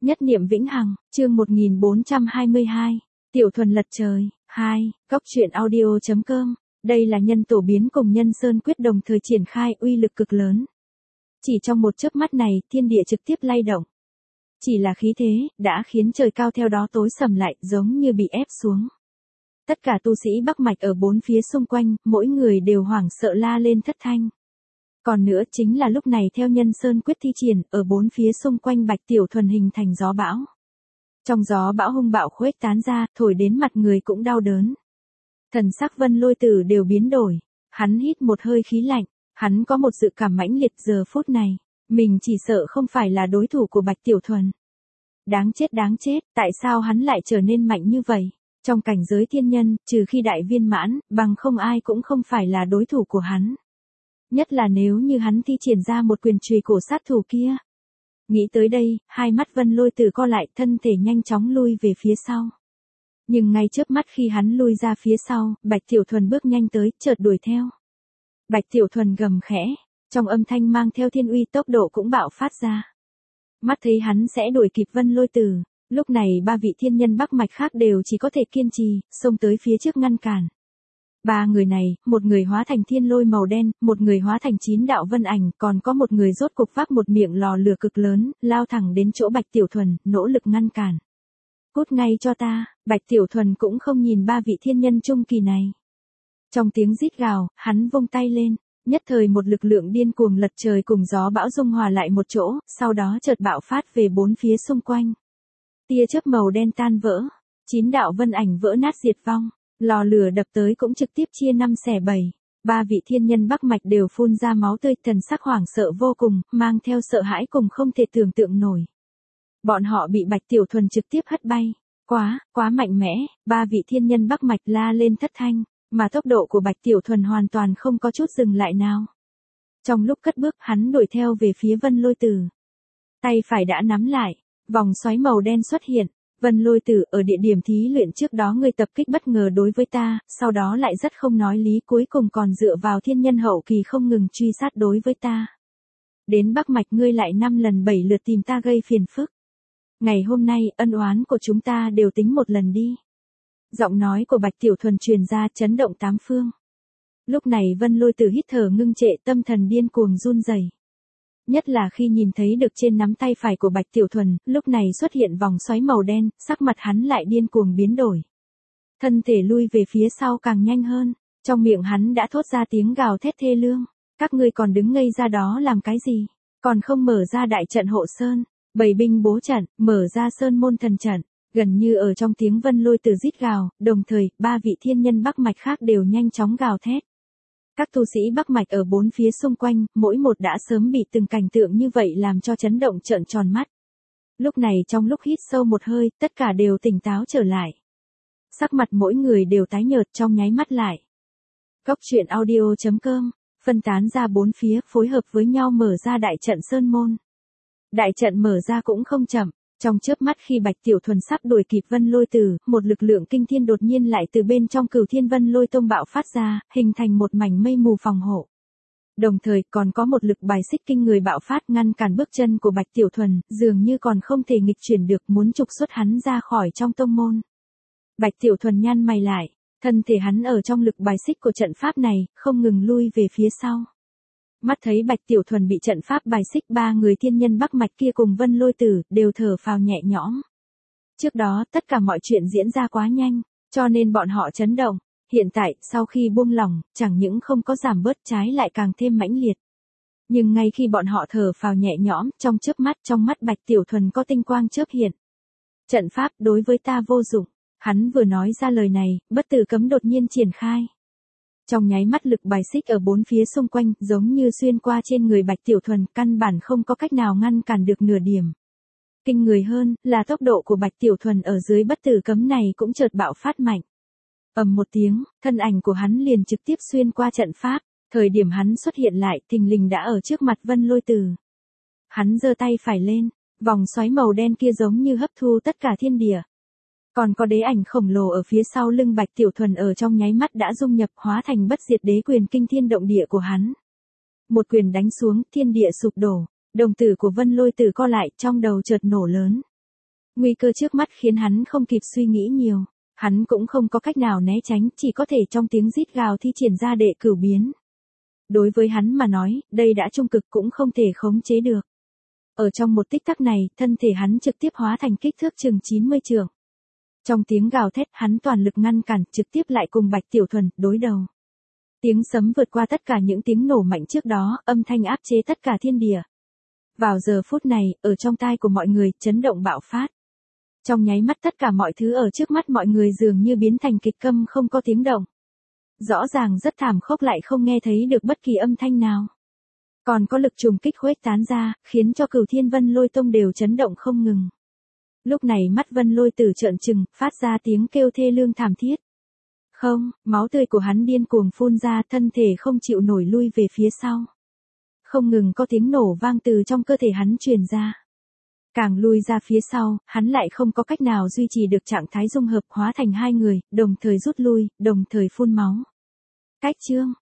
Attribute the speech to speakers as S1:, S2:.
S1: Nhất niệm vĩnh hằng, chương 1422, Tiểu Thuần lật trời, 2, Cóc truyện audio.com. Đây là nhân tổ biến cùng nhân sơn quyết đồng thời triển khai uy lực cực lớn. Chỉ trong một chớp mắt này, thiên địa trực tiếp lay động. Chỉ là khí thế, đã khiến trời cao theo đó tối sầm lại, giống như bị ép xuống. Tất cả tu sĩ Bắc Mạch ở bốn phía xung quanh, mỗi người đều hoảng sợ la lên thất thanh. Còn nữa chính là lúc này theo nhân sơn quyết thi triển, ở bốn phía xung quanh Bạch Tiểu Thuần hình thành gió bão. Trong gió bão hung bạo khuếch tán ra, thổi đến mặt người cũng đau đớn. Thần sắc Vân Lôi Tử đều biến đổi, hắn hít một hơi khí lạnh, hắn có một dự cảm mãnh liệt giờ phút này, mình chỉ sợ không phải là đối thủ của Bạch Tiểu Thuần. Đáng chết, tại sao hắn lại trở nên mạnh như vậy? Trong cảnh giới thiên nhân, trừ khi đại viên mãn, bằng không ai cũng không phải là đối thủ của hắn. Nhất là nếu như hắn thi triển ra một quyền chùy cổ sát thủ kia. Nghĩ tới đây, hai mắt Vân Lôi Tử co lại, thân thể nhanh chóng lui về phía sau. Nhưng ngay chớp mắt khi hắn lui ra phía sau, Bạch Tiểu Thuần bước nhanh tới, chợt đuổi theo. Bạch Tiểu Thuần gầm khẽ, trong âm thanh mang theo thiên uy, tốc độ cũng bạo phát ra. Mắt thấy hắn sẽ đuổi kịp Vân Lôi Tử, lúc này ba vị thiên nhân Bắc Mạch khác đều chỉ có thể kiên trì, xông tới phía trước ngăn cản. Ba người này, một người hóa thành thiên lôi màu đen, một người hóa thành 9 đạo vân ảnh, còn có một người rốt cục vác một miệng lò lửa cực lớn, lao thẳng đến chỗ Bạch Tiểu Thuần, nỗ lực ngăn cản. Cút ngay cho ta, Bạch Tiểu Thuần cũng không nhìn ba vị thiên nhân trung kỳ này. Trong tiếng rít gào, hắn vung tay lên, nhất thời một lực lượng điên cuồng lật trời cùng gió bão dung hòa lại một chỗ, sau đó chợt bạo phát về bốn phía xung quanh. Tia chớp màu đen tan vỡ, 9 đạo vân ảnh vỡ nát diệt vong. Lò lửa đập tới cũng trực tiếp chia 5 xẻ 7, ba vị thiên nhân Bắc Mạch đều phun ra máu tươi, thần sắc hoảng sợ vô cùng, mang theo sợ hãi cùng không thể tưởng tượng nổi. Bọn họ bị Bạch Tiểu Thuần trực tiếp hất bay, quá mạnh mẽ, ba vị thiên nhân Bắc Mạch la lên thất thanh, mà tốc độ của Bạch Tiểu Thuần hoàn toàn không có chút dừng lại nào. Trong lúc cất bước, hắn đuổi theo về phía Vân Lôi Tử. Tay phải đã nắm lại, vòng xoáy màu đen xuất hiện. Vân Lôi Tử, ở địa điểm thí luyện trước đó ngươi tập kích bất ngờ đối với ta, sau đó lại rất không nói lý, cuối cùng còn dựa vào thiên nhân hậu kỳ không ngừng truy sát đối với ta. Đến Bắc Mạch ngươi lại 5 lần 7 lượt tìm ta gây phiền phức. Ngày hôm nay, ân oán của chúng ta đều tính một lần đi. Giọng nói của Bạch Tiểu Thuần truyền ra chấn động tám phương. Lúc này Vân Lôi Tử hít thở ngưng trệ, tâm thần điên cuồng run rẩy. Nhất là khi nhìn thấy được trên nắm tay phải của Bạch Tiểu Thuần, lúc này xuất hiện vòng xoáy màu đen, sắc mặt hắn lại điên cuồng biến đổi. Thân thể lui về phía sau càng nhanh hơn, trong miệng hắn đã thốt ra tiếng gào thét thê lương. Các ngươi còn đứng ngây ra đó làm cái gì? Còn không mở ra đại trận hộ sơn, bày binh bố trận, mở ra sơn môn thần trận. Gần như ở trong tiếng Vân Lôi Tử rít gào, đồng thời, ba vị thiên nhân Bắc Mạch khác đều nhanh chóng gào thét. Các tu sĩ Bắc Mạch ở bốn phía xung quanh, mỗi một đã sớm bị từng cảnh tượng như vậy làm cho chấn động trợn tròn mắt. Lúc này trong lúc hít sâu một hơi, tất cả đều tỉnh táo trở lại. Sắc mặt mỗi người đều tái nhợt trong nháy mắt lại. Cóc truyện audio.com, phân tán ra bốn phía, phối hợp với nhau mở ra đại trận sơn môn. Đại trận mở ra cũng không chậm. Trong chớp mắt khi Bạch Tiểu Thuần sắp đuổi kịp Vân Lôi Tử, một lực lượng kinh thiên đột nhiên lại từ bên trong Cửu Thiên Vân Lôi Tông bạo phát ra, hình thành một mảnh mây mù phòng hộ. Đồng thời còn có một lực bài xích kinh người bạo phát ngăn cản bước chân của Bạch Tiểu Thuần, dường như còn không thể nghịch chuyển được, muốn trục xuất hắn ra khỏi trong tông môn. Bạch Tiểu Thuần nhăn mày lại, thân thể hắn ở trong lực bài xích của trận pháp này, không ngừng lui về phía sau. Mắt thấy Bạch Tiểu Thuần bị trận pháp bài xích, ba người thiên nhân Bắc Mạch kia cùng Vân Lôi Tử đều thở phào nhẹ nhõm. Trước đó tất cả mọi chuyện diễn ra quá nhanh, cho nên bọn họ chấn động. Hiện tại, sau khi buông lỏng, chẳng những không có giảm bớt, trái lại càng thêm mãnh liệt. Nhưng ngay khi bọn họ thở phào nhẹ nhõm, trong chớp mắt, trong mắt Bạch Tiểu Thuần có tinh quang chớp hiện. Trận pháp đối với ta vô dụng. Hắn vừa nói ra lời này, bất tử cấm đột nhiên triển khai. Trong nháy mắt lực bài xích ở bốn phía xung quanh, giống như xuyên qua trên người Bạch Tiểu Thuần, căn bản không có cách nào ngăn cản được nửa điểm. Kinh người hơn, là tốc độ của Bạch Tiểu Thuần ở dưới bất tử cấm này cũng chợt bạo phát mạnh. Ầm một tiếng, thân ảnh của hắn liền trực tiếp xuyên qua trận pháp, thời điểm hắn xuất hiện lại, thình lình đã ở trước mặt Vân Lôi Tử. Hắn giơ tay phải lên, vòng xoáy màu đen kia giống như hấp thu tất cả thiên địa. Còn có đế ảnh khổng lồ ở phía sau lưng Bạch Tiểu Thuần ở trong nháy mắt đã dung nhập, hóa thành bất diệt đế quyền kinh thiên động địa của hắn. Một quyền đánh xuống, thiên địa sụp đổ, đồng tử của Vân Lôi Tử co lại, trong đầu chợt nổ lớn. Nguy cơ trước mắt khiến hắn không kịp suy nghĩ nhiều. Hắn cũng không có cách nào né tránh, chỉ có thể trong tiếng rít gào thi triển ra đệ cửu biến. Đối với hắn mà nói, đây đã trung cực cũng không thể khống chế được. Ở trong một tích tắc này, thân thể hắn trực tiếp hóa thành kích thước chừng 90 trượng. Trong tiếng gào thét, hắn toàn lực ngăn cản, trực tiếp lại cùng Bạch Tiểu Thuần đối đầu. Tiếng sấm vượt qua tất cả những tiếng nổ mạnh trước đó, âm thanh áp chế tất cả thiên địa. Vào giờ phút này, ở trong tai của mọi người, chấn động bạo phát. Trong nháy mắt tất cả mọi thứ ở trước mắt mọi người dường như biến thành kịch câm không có tiếng động. Rõ ràng rất thảm khốc lại không nghe thấy được bất kỳ âm thanh nào. Còn có lực trùng kích khuếch tán ra, khiến cho Cửu Thiên Vân Lôi Tông đều chấn động không ngừng. Lúc này mắt Vân Lôi Tử trợn trừng, phát ra tiếng kêu thê lương thảm thiết. Không, máu tươi của hắn điên cuồng phun ra, thân thể không chịu nổi lui về phía sau. Không ngừng có tiếng nổ vang từ trong cơ thể hắn truyền ra. Càng lui ra phía sau, hắn lại không có cách nào duy trì được trạng thái dung hợp hóa thành hai người, đồng thời rút lui, đồng thời phun máu. Cách chương